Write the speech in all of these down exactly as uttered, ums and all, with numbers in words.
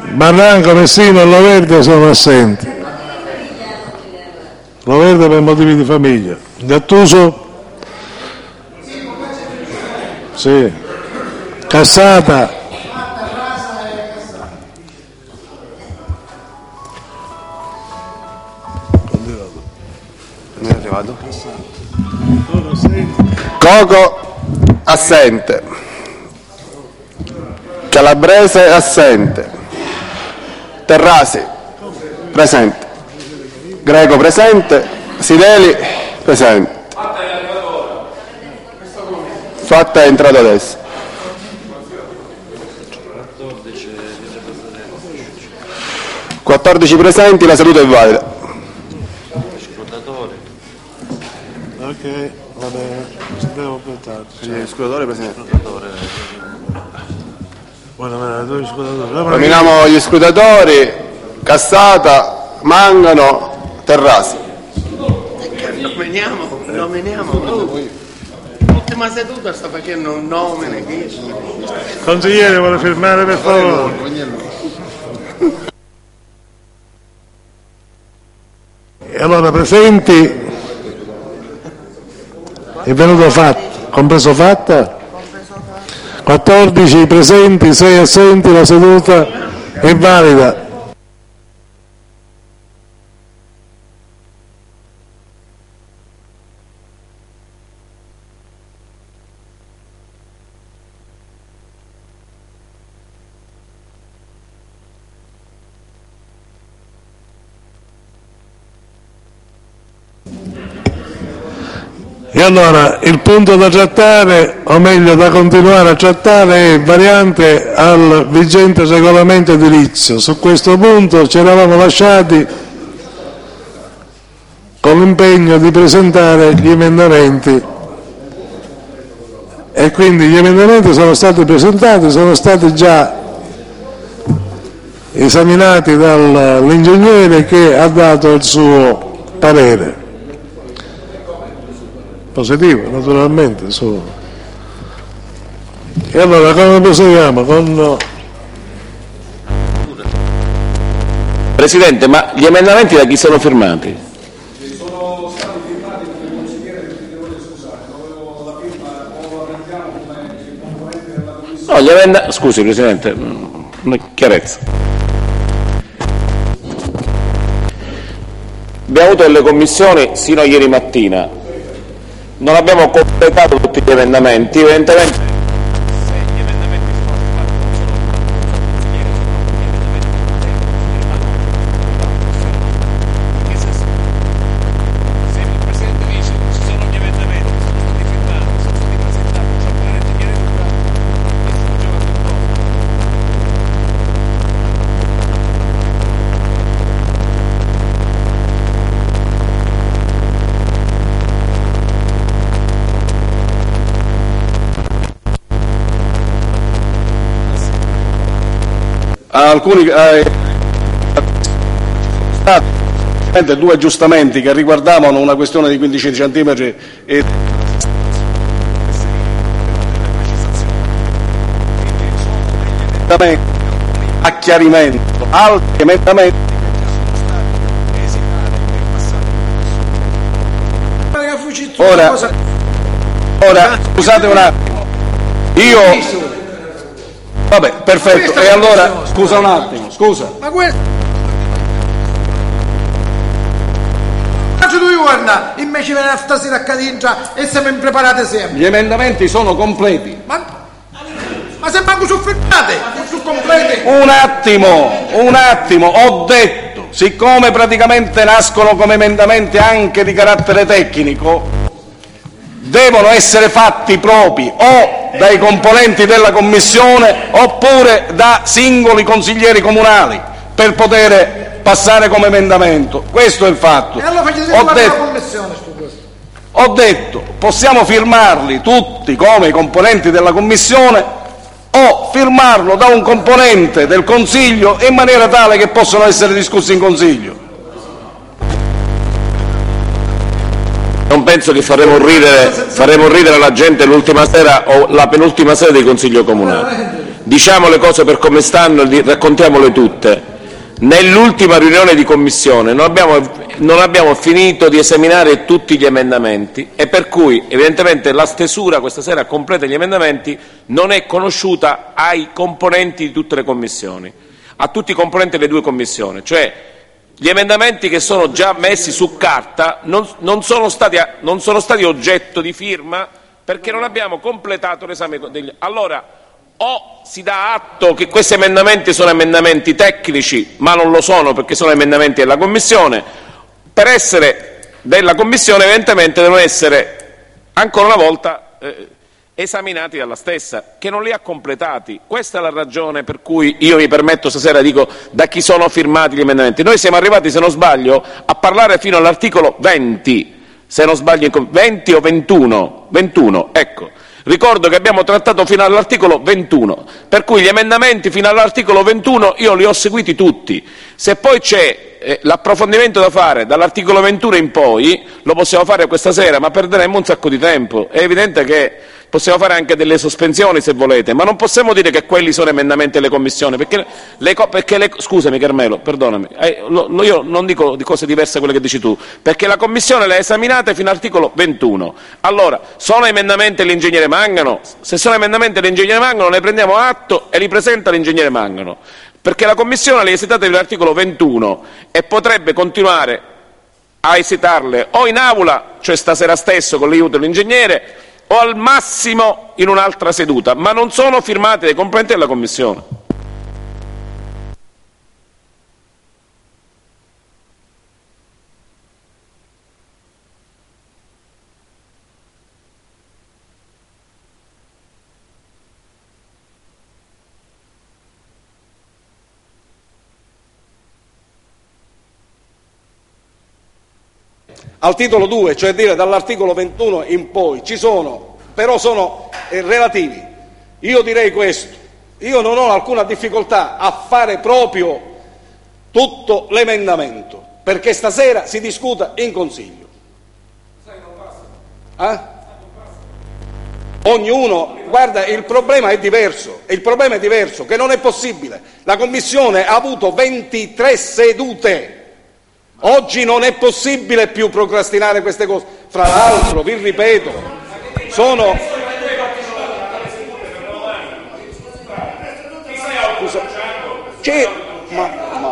Barranco, Messino e Loverde sono assenti. Loverde per motivi di famiglia. Gattuso? Sì. Cassata? Non è arrivato. Coco assente. Calabrese assente. Terrasi presente. Greco presente. Sideli presente. Fatta è entrato adesso. quattordici presenti, la seduta è valida. Ok, va bene, ci devo aspettare. Gli scrutatori presenti. Buona, Nominiamo gli scrutatori: Cassata, Mangano, Terrasi. Nominiamo, nominiamo. Oh, l'ultima seduta sta facendo un nome. Consigliere, vuole firmare per favore? E allora presenti, è venuto fatto, compreso fatta? quattordici presenti, sei assenti, la seduta è valida. E allora il punto da trattare, o meglio da continuare a trattare, è variante al vigente regolamento edilizio. Su questo punto ci eravamo lasciati con l'impegno di presentare gli emendamenti e quindi gli emendamenti sono stati presentati, sono stati già esaminati dall'ingegnere che ha dato il suo parere. Positivo, naturalmente. Su. E allora come proseguiamo? Con... Presidente, ma gli emendamenti da chi sono firmati? Sono stati firmati dal consigliere, perché devo scusare, dovevo la firma o la prendiamo come componente della commissione. No, gli emendamenti. Scusi Presidente, una chiarezza. Abbiamo avuto delle commissioni sino a ieri mattina. Non abbiamo completato tutti gli emendamenti, evidentemente se gli emendamenti sono firmati non sono firmati, se il Presidente dice che ci sono gli emendamenti, sono stati firmati, sono stati presentati, c'è parente chiede questo gioca sul Alcuni eh, stati due aggiustamenti che riguardavano una questione di quindici centimetri e a chiarimento, altri emendamenti ora, ora scusate un attimo, io vabbè, perfetto, e allora scusa un attimo, scusa. Ma questo tu guarda, invece viene stasera a Cadingia e siamo impreparati sempre. Gli emendamenti sono completi. Ma, ma se manco sono firmate, sono completi. Un attimo, un attimo, ho detto, siccome praticamente nascono come emendamenti anche di carattere tecnico, devono essere fatti propri o dai componenti della Commissione oppure da singoli consiglieri comunali per poter passare come emendamento. Questo è il fatto. E allora facciamo ho, detto, detto, la commissione su questo. ho detto, possiamo firmarli tutti come componenti della Commissione o firmarlo da un componente del Consiglio in maniera tale che possano essere discussi in Consiglio. Non penso che faremo ridere, faremo ridere la gente l'ultima sera o la penultima sera del Consiglio Comunale. diciamo le cose per come stanno, raccontiamole tutte. Nell'ultima riunione di commissione non abbiamo, non abbiamo finito di esaminare tutti gli emendamenti e per cui evidentemente la stesura questa sera completa degli emendamenti non è conosciuta ai componenti di tutte le commissioni, a tutti i componenti delle due commissioni, cioè gli emendamenti che sono già messi su carta non, non, sono stati, non sono stati oggetto di firma perché non abbiamo completato l'esame degli... Allora, o si dà atto che questi emendamenti sono emendamenti tecnici, ma non lo sono perché sono emendamenti della Commissione, per essere della Commissione evidentemente devono essere ancora una volta eh, esaminati dalla stessa, che non li ha completati. Questa è la ragione per cui io mi permetto stasera, dico, da chi sono firmati gli emendamenti. Noi siamo arrivati, se non sbaglio, a parlare fino all'articolo venti, se non sbaglio, venti o ventuno, ventuno, ecco. Ricordo che abbiamo trattato fino all'articolo ventuno, per cui gli emendamenti fino all'articolo ventuno io li ho seguiti tutti. Se poi c'è eh, l'approfondimento da fare dall'articolo ventuno in poi, lo possiamo fare questa sera, ma perderemo un sacco di tempo. È evidente che possiamo fare anche delle sospensioni se volete, ma non possiamo dire che quelli sono emendamenti delle commissioni, perché le, perché le, scusami Carmelo, perdonami, eh, lo, lo, io non dico di cose diverse da quelle che dici tu, perché la commissione le ha esaminate fino all'articolo ventuno. Allora, sono emendamenti l'ingegnere Mangano? Se sono emendamenti l'ingegnere Mangano ne prendiamo atto e li presenta l'ingegnere Mangano, perché la commissione le ha esitate nell'articolo ventuno e potrebbe continuare a esitarle o in aula, cioè stasera stesso con l'aiuto dell'ingegnere, o al massimo in un'altra seduta, ma non sono firmati dai componenti della Commissione. Al titolo due, cioè dire dall'articolo ventuno in poi, ci sono, però sono eh, relativi. Io direi questo, io non ho alcuna difficoltà a fare proprio tutto l'emendamento, perché stasera si discuta in Consiglio. Eh? Ognuno, guarda, il problema è diverso, il problema è diverso, che non è possibile. La Commissione ha avuto ventitré sedute. Oggi non è possibile più procrastinare queste cose. Fra l'altro, vi ripeto, sono... Scusa, c'è... Ma, ma...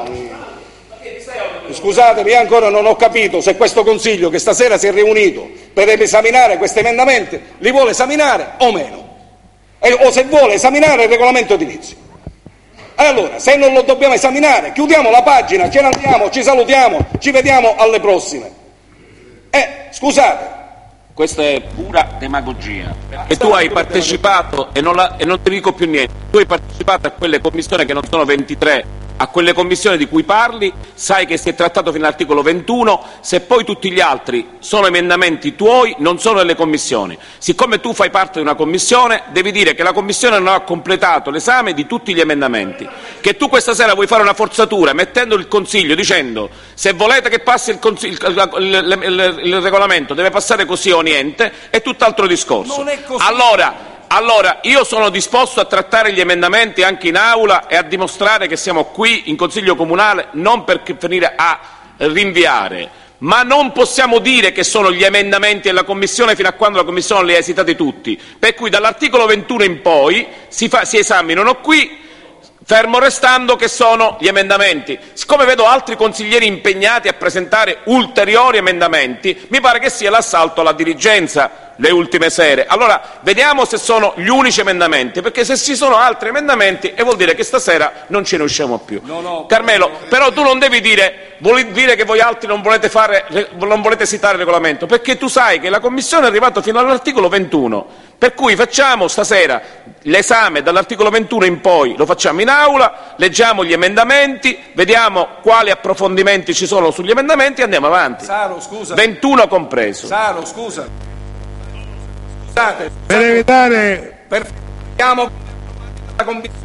Scusatemi, ancora non ho capito se questo Consiglio che stasera si è riunito per esaminare questi emendamenti li vuole esaminare o meno, e, o se vuole esaminare il regolamento edilizio. Allora, se non lo dobbiamo esaminare, chiudiamo la pagina, ce ne andiamo, ci salutiamo, ci vediamo alle prossime. Eh, scusate. Questa è pura demagogia. E tu hai partecipato, e non, la, e non ti dico più niente, tu hai partecipato a quelle commissioni che non sono ventitré, a quelle commissioni di cui parli, sai che si è trattato fino all'articolo ventuno, se poi tutti gli altri sono emendamenti tuoi, non sono delle commissioni. Siccome tu fai parte di una commissione, devi dire che la commissione non ha completato l'esame di tutti gli emendamenti, che tu questa sera vuoi fare una forzatura mettendo il Consiglio dicendo se volete che passi il, il, il, il, il regolamento deve passare così o niente, è tutt'altro discorso. Non è così. Allora, Allora, io sono disposto a trattare gli emendamenti anche in aula e a dimostrare che siamo qui in Consiglio Comunale non per finire a rinviare, ma non possiamo dire che sono gli emendamenti della Commissione fino a quando la Commissione li ha esitati tutti, per cui dall'articolo ventuno in poi si, fa, si esaminano qui, fermo restando che sono gli emendamenti. Siccome vedo altri consiglieri impegnati a presentare ulteriori emendamenti, mi pare che sia l'assalto alla diligenza le ultime sere. Allora, vediamo se sono gli unici emendamenti, perché se ci sono altri emendamenti e vuol dire che stasera non ce ne usciamo più. No, no, Carmelo, però tu non devi dire, vuol dire che voi altri non volete, fare, non volete citare il regolamento, perché tu sai che la Commissione è arrivata fino all'articolo ventuno, per cui facciamo stasera l'esame dall'articolo ventuno in poi, lo facciamo in aula, leggiamo gli emendamenti, vediamo quali approfondimenti ci sono sugli emendamenti e andiamo avanti. Saro, scusa. ventuno compreso. Saro, scusa. Scusate, Per evitare... per la commissione.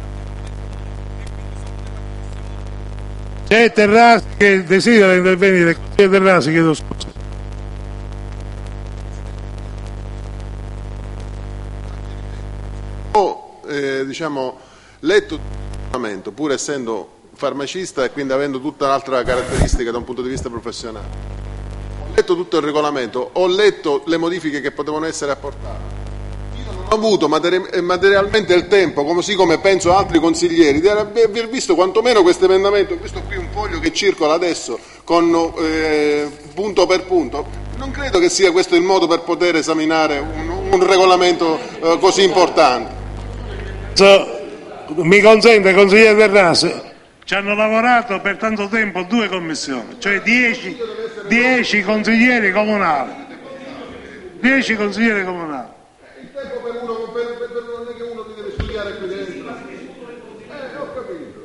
C'è Terrasi che desidera intervenire. C'è Terrasi, chiedo scusa. eh, diciamo, letto il regolamento, pur essendo farmacista e quindi avendo tutta un'altra caratteristica da un punto di vista professionale. Ho letto tutto il regolamento, ho letto le modifiche che potevano essere apportate. Io non ho avuto materi- materialmente il tempo, così come penso altri consiglieri, di aver visto quantomeno questo emendamento. Ho visto qui un foglio che circola adesso con eh, punto per punto. Non credo che sia questo il modo per poter esaminare un, un regolamento eh, così importante. So, mi consente, consigliere Terrasi, ci hanno lavorato per tanto tempo due commissioni, cioè dieci, dieci consiglieri comunali. Dieci consiglieri comunali. Il tempo per uno, per, per, per non è che uno ti deve studiare qui dentro. Eh, ho capito.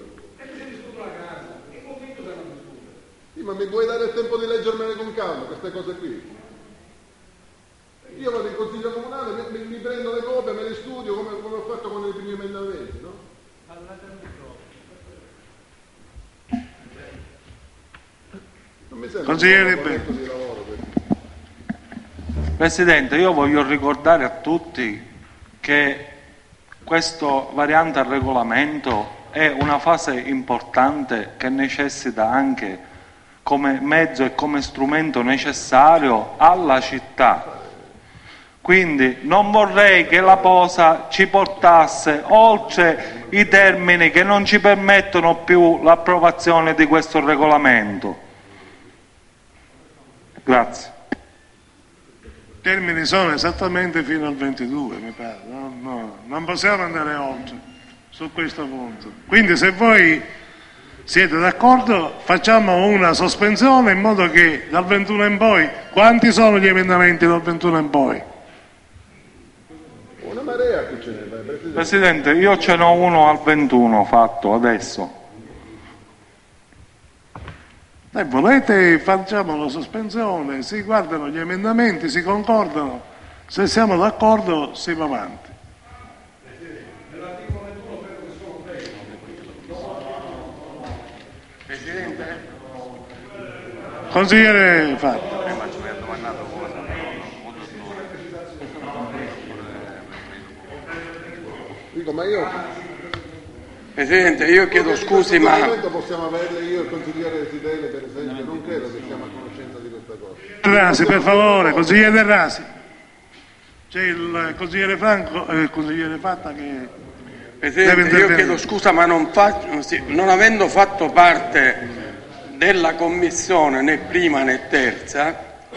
Sì, ma mi vuoi dare il tempo di leggermene con calma queste cose qui? Io vado in consiglio comunale, mi, mi, mi prendo le copie, me le studio come, come ho fatto con i primi emendamenti, no? Non mi sembra Consigliere un momento di lavoro questo. Presidente, io voglio ricordare a tutti che questa variante al regolamento è una fase importante che necessita anche come mezzo e come strumento necessario alla città. Quindi non vorrei che la posa ci portasse oltre i termini che non ci permettono più l'approvazione di questo regolamento. Grazie. I termini sono esattamente fino al ventidue, mi pare. No, no, non possiamo andare oltre su questo punto. Quindi se voi siete d'accordo facciamo una sospensione in modo che dal ventuno in poi, quanti sono gli emendamenti dal ventuno in poi? Una marea qui ce n'è, Presidente. Presidente, io ce n'ho uno al ventuno fatto adesso. Se volete facciamo la sospensione, si guardano gli emendamenti, si concordano, se siamo d'accordo si va avanti. Presidente? Consigliere Fatti. Dico, ma io... Presidente, io chiedo scusi, ma... possiamo averle io e il consigliere Sidele, per esempio, non credo che siamo a conoscenza di questa cosa. Terrasi, per favore, consigliere Terrasi. C'è il consigliere Franco e il consigliere Fatta che... Presidente, io chiedo scusa, ma non, faccio, sì, non avendo fatto parte della commissione né prima né terza,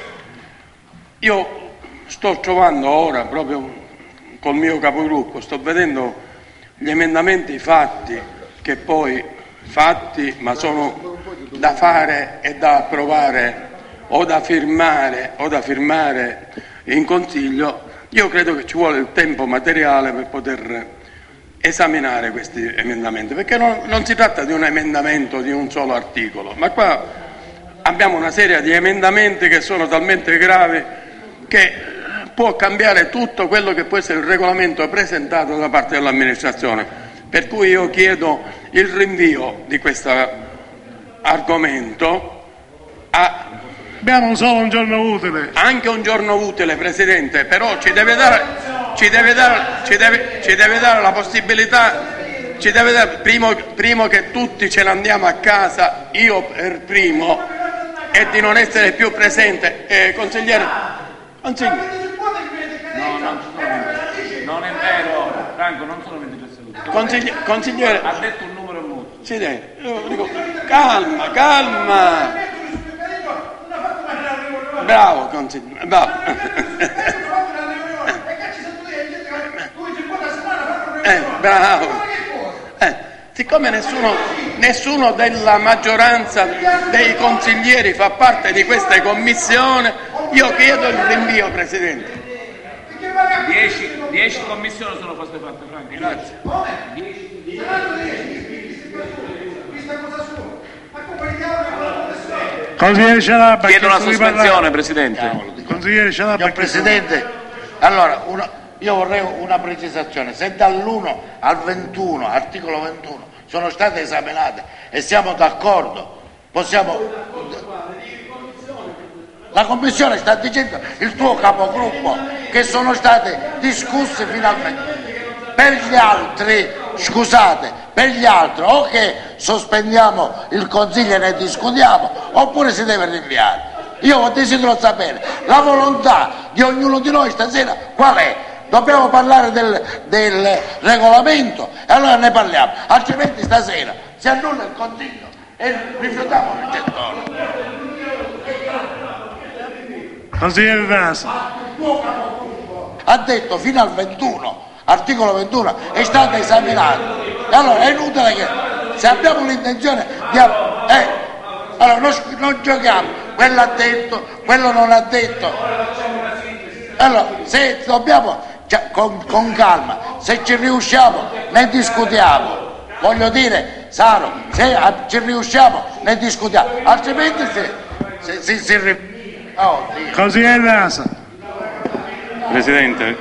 io sto trovando ora, proprio col mio capogruppo, sto vedendo gli emendamenti fatti, che poi fatti, ma sono da fare e da approvare o da firmare o da firmare in Consiglio. Io credo che ci vuole il tempo materiale per poter esaminare questi emendamenti, perché non, non si tratta di un emendamento di un solo articolo, ma qua abbiamo una serie di emendamenti che sono talmente gravi che può cambiare tutto quello che può essere il regolamento presentato da parte dell'amministrazione, per cui io chiedo il rinvio di questo argomento a... Abbiamo solo un giorno utile. Anche un giorno utile, Presidente, però ci deve dare, ci deve dare, ci deve, ci deve dare la possibilità, ci deve dare, primo, primo che tutti ce ne andiamo a casa, io per primo, e di non essere più presente. Eh, consigliere, consigliere. No, non sono non è vero, Franco, non sono ventitré seduti. Consigli- consigliere, ha detto un numero mutuo. sì, io dico, calma, calma. Bravo, consigliere, bravo. Eh, bravo. Eh, siccome nessuno, nessuno della maggioranza dei consiglieri fa parte di questa commissione, io chiedo il rinvio, Presidente. Dieci, dieci commissioni sono state fatte, Franco. Grazie. Consigliere Cialabba, Chiedo una chiesto di sospensione, parlare. Presidente. Consigliere Cialabba, Signor Presidente, allora una, io vorrei una precisazione. Se dall'uno al ventuno, articolo ventuno, sono state esaminate e siamo d'accordo, possiamo... La Commissione sta dicendo, il tuo capogruppo, che sono state discusse finalmente. Per gli altri, scusate, per gli altri o che sospendiamo il Consiglio e ne discutiamo oppure si deve rinviare. Io desidero sapere la volontà di ognuno di noi stasera qual è. Dobbiamo parlare del, del regolamento e allora ne parliamo, altrimenti stasera si annulla il Consiglio e rifiutiamo il gettone. Consigliere Nasa. Ha detto fino al ventuno, articolo ventuno, è stato esaminato. E allora è inutile che se abbiamo l'intenzione di... Eh, allora non, non giochiamo, quello ha detto, quello non ha detto. Allora se dobbiamo, cioè, con, con calma, se ci riusciamo ne discutiamo. Voglio dire, Saro, se ci riusciamo ne discutiamo, altrimenti se, se, se, se, se oh, Consigliere Nasa. Presidente,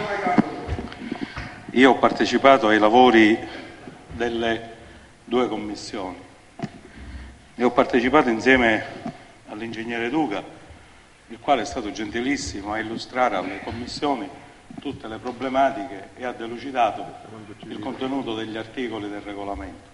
io ho partecipato ai lavori delle due commissioni e ho partecipato insieme all'ingegnere Duca, il quale è stato gentilissimo a illustrare alle commissioni tutte le problematiche e ha delucidato il contenuto degli articoli del regolamento.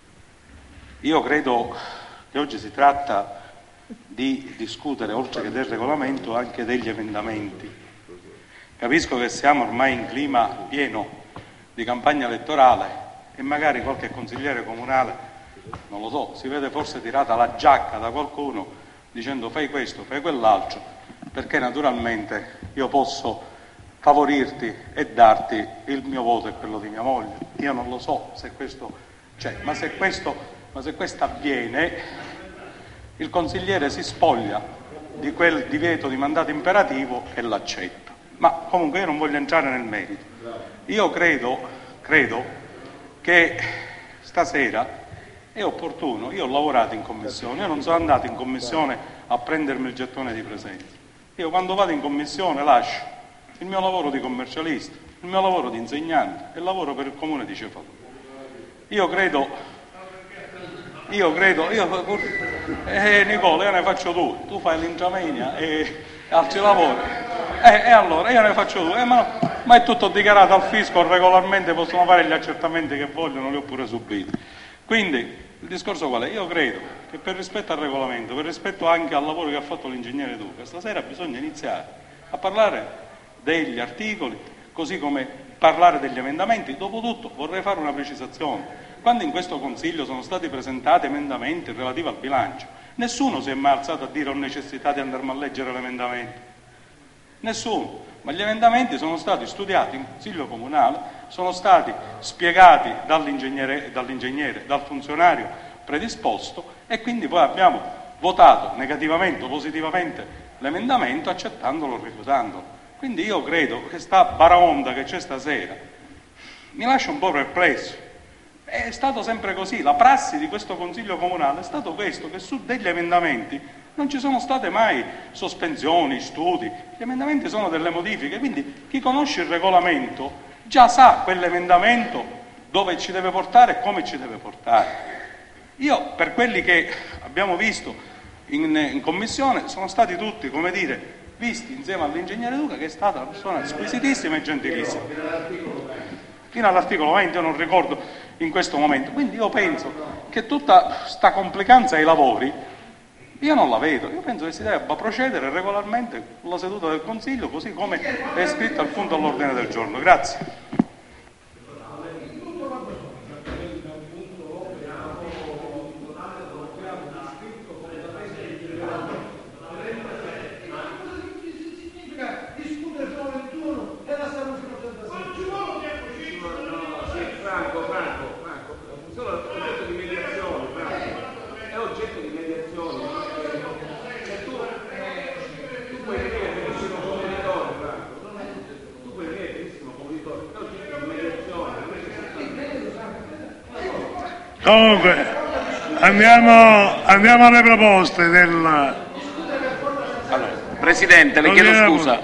Io credo che oggi si tratta di discutere, oltre che del regolamento, anche degli emendamenti. Capisco che siamo ormai in clima pieno di campagna elettorale e magari qualche consigliere comunale, non lo so, si vede forse tirata la giacca da qualcuno dicendo fai questo, fai quell'altro, perché naturalmente io posso favorirti e darti il mio voto e quello di mia moglie. Io non lo so se questo c'è, ma se questo, ma se questo avviene, il consigliere si spoglia di quel divieto di mandato imperativo e l'accetta. Ma comunque io non voglio entrare nel merito. Io credo, credo che stasera è opportuno, io ho lavorato in commissione, io non sono andato in commissione a prendermi il gettone di presenza. Io quando vado in commissione lascio il mio lavoro di commercialista, il mio lavoro di insegnante e il lavoro per il comune di Cefalù. Io credo, io credo, io, eh, Nicola, io ne faccio due, tu fai l'intramenia e altri lavori, eh, e allora io ne faccio due, eh, ma, ma è tutto dichiarato al fisco, regolarmente possono fare gli accertamenti che vogliono, li ho pure subiti. Quindi il discorso qual è? Io credo che per rispetto al regolamento, per rispetto anche al lavoro che ha fatto l'ingegnere Duca, stasera bisogna iniziare a parlare degli articoli, così come parlare degli emendamenti. Dopotutto vorrei fare una precisazione. Quando in questo Consiglio sono stati presentati emendamenti relativi al bilancio, nessuno si è mai alzato a dire ho necessità di andarmi a leggere l'emendamento. Nessuno. Ma gli emendamenti sono stati studiati in Consiglio Comunale, sono stati spiegati dall'ingegnere, dall'ingegnere, dal funzionario predisposto e quindi poi abbiamo votato negativamente o positivamente l'emendamento accettandolo o rifiutandolo. Quindi io credo che sta baraonda che c'è stasera mi lascia un po' perplesso. È stato sempre così, la prassi di questo Consiglio Comunale è stato questo, che su degli emendamenti non ci sono state mai sospensioni, studi, gli emendamenti sono delle modifiche, quindi chi conosce il regolamento già sa quell'emendamento dove ci deve portare e come ci deve portare. Io, per quelli che abbiamo visto in, in commissione, sono stati tutti, come dire, visti insieme all'ingegnere Duca, che è stata una persona squisitissima e gentilissima. Fino all'articolo venti io non ricordo in questo momento, quindi io penso che tutta sta complicanza ai lavori io non la vedo, io penso che si debba procedere regolarmente con la seduta del Consiglio così come è scritto al punto all'ordine del giorno. Grazie. Comunque, andiamo, andiamo alle proposte del... Allora, Presidente, le chiedo scusa.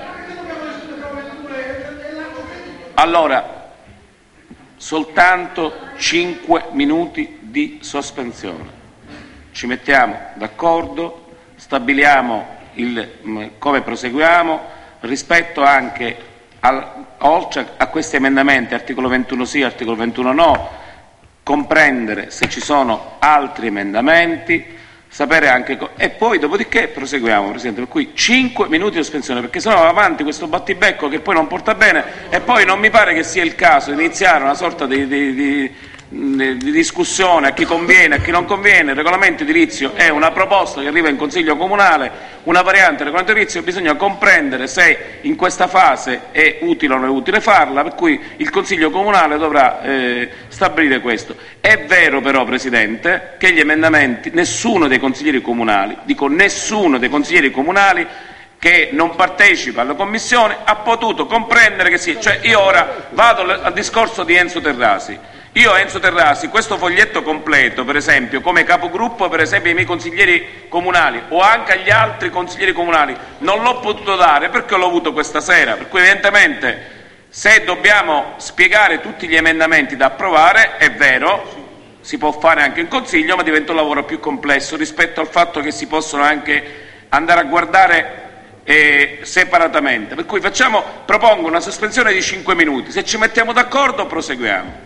Allora, soltanto cinque minuti di sospensione. Ci mettiamo d'accordo, stabiliamo il, come proseguiamo, rispetto anche al, oltre a questi emendamenti, articolo ventuno sì, articolo ventuno no, comprendere se ci sono altri emendamenti, sapere anche co- e poi dopodiché proseguiamo, Presidente, per cui cinque minuti di sospensione, perché sennò va avanti questo battibecco che poi non porta bene e poi non mi pare che sia il caso di iniziare una sorta di, di, di, di discussione a chi conviene, a chi non conviene. Il regolamento edilizio è una proposta che arriva in Consiglio Comunale, una variante del regolamento edilizio, bisogna comprendere se in questa fase è utile o non è utile farla, per cui il Consiglio Comunale dovrà eh, stabilire questo. È vero però, Presidente, che gli emendamenti, nessuno dei consiglieri comunali, dico nessuno dei consiglieri comunali che non partecipa alla Commissione ha potuto comprendere che sì, cioè io ora vado al discorso di Enzo Terrasi. Io Enzo Terrasi, questo foglietto completo, per esempio, come capogruppo, per esempio, ai miei consiglieri comunali o anche agli altri consiglieri comunali, non l'ho potuto dare perché l'ho avuto questa sera, per cui evidentemente se dobbiamo spiegare tutti gli emendamenti da approvare, è vero, si può fare anche in Consiglio, ma diventa un lavoro più complesso rispetto al fatto che si possono anche andare a guardare eh, separatamente. Per cui facciamo, propongo una sospensione di cinque minuti, se ci mettiamo d'accordo proseguiamo.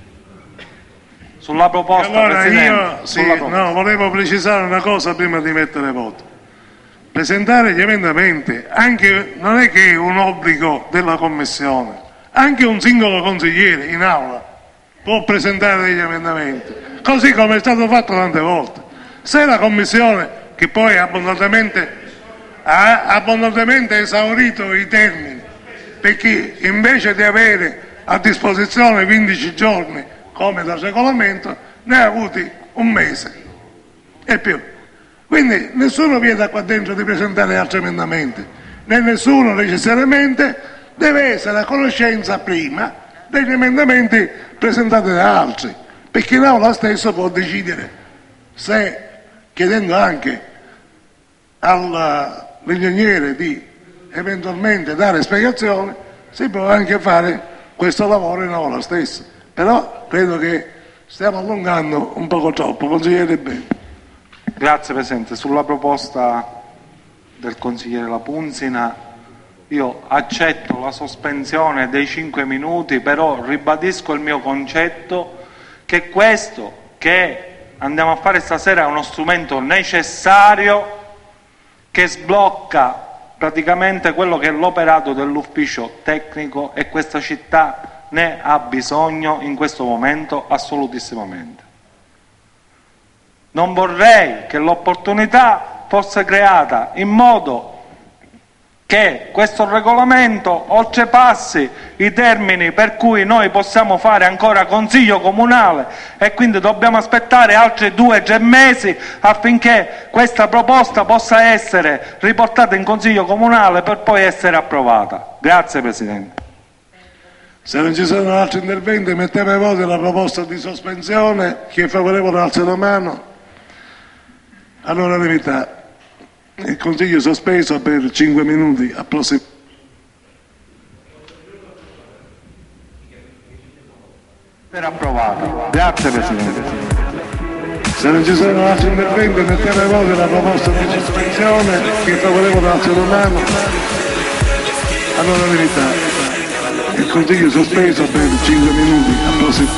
Sulla proposta, allora Presidente, io sì, sulla proposta. no, volevo precisare una cosa prima di mettere voto. Presentare gli emendamenti anche, non è che è un obbligo della Commissione, anche un singolo consigliere in aula può presentare degli emendamenti, così come è stato fatto tante volte. Se la Commissione, che poi ha abbondantemente, ha abbondantemente esaurito i termini, perché invece di avere a disposizione quindici giorni come dal regolamento, ne ha avuti un mese e più. Quindi nessuno vieta qua dentro di presentare altri emendamenti, né nessuno necessariamente deve essere a conoscenza prima degli emendamenti presentati da altri, perché l'Aula stesso può decidere se, chiedendo anche all'ingegnere di eventualmente dare spiegazioni, si può anche fare questo lavoro in Aula stessa. Però credo che stiamo allungando un poco troppo, consigliere Bene. Grazie Presidente. Sulla proposta del consigliere Lapunzina io accetto la sospensione dei cinque minuti, però ribadisco il mio concetto che questo che andiamo a fare stasera è uno strumento necessario che sblocca praticamente quello che è l'operato dell'ufficio tecnico e questa città ne ha bisogno in questo momento assolutissimamente. Non vorrei che l'opportunità fosse creata in modo che questo regolamento oltrepassi i termini per cui noi possiamo fare ancora consiglio comunale e quindi dobbiamo aspettare altri due o tre mesi affinché questa proposta possa essere riportata in consiglio comunale per poi essere approvata. Grazie Presidente. Se non ci sono altri interventi, mettiamo ai voti la proposta di sospensione. Chi è favorevole alza la mano. All'unanimità. Il Consiglio sospeso per cinque minuti. A prossimo. Per approvato. Grazie Presidente. Se non ci sono altri interventi, mettiamo ai voti la proposta di sospensione. Chi è favorevole alza la mano. All'unanimità. Il Consiglio sospeso per cinque minuti. A prossimo.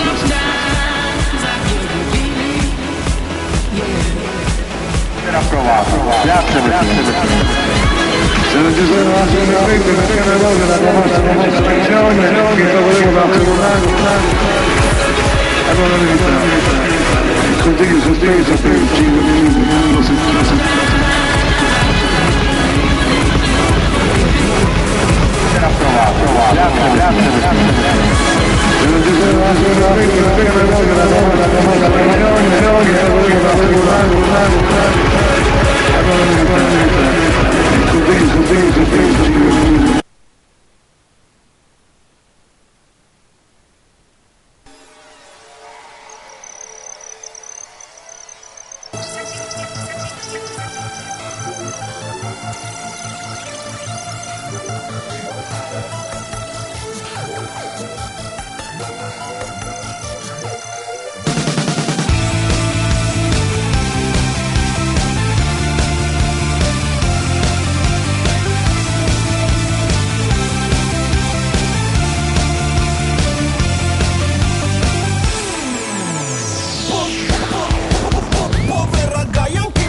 Per approvato. Grazie Presidente. Se non ci sono altri interventi, mettiamo ai voti la proposta di sospensione. Chi è favorevole alza la mano. All'unanimità. Il Consiglio sospeso per cinque minuti. A prossimo. Approvato. Grazie, grazie. Se non ci sono altri interventi, mettiamo ai voti la proposta di sospensione. Chi è favorevole alza la mano. All'unanimità. Il Consiglio sospeso per cinque minuti.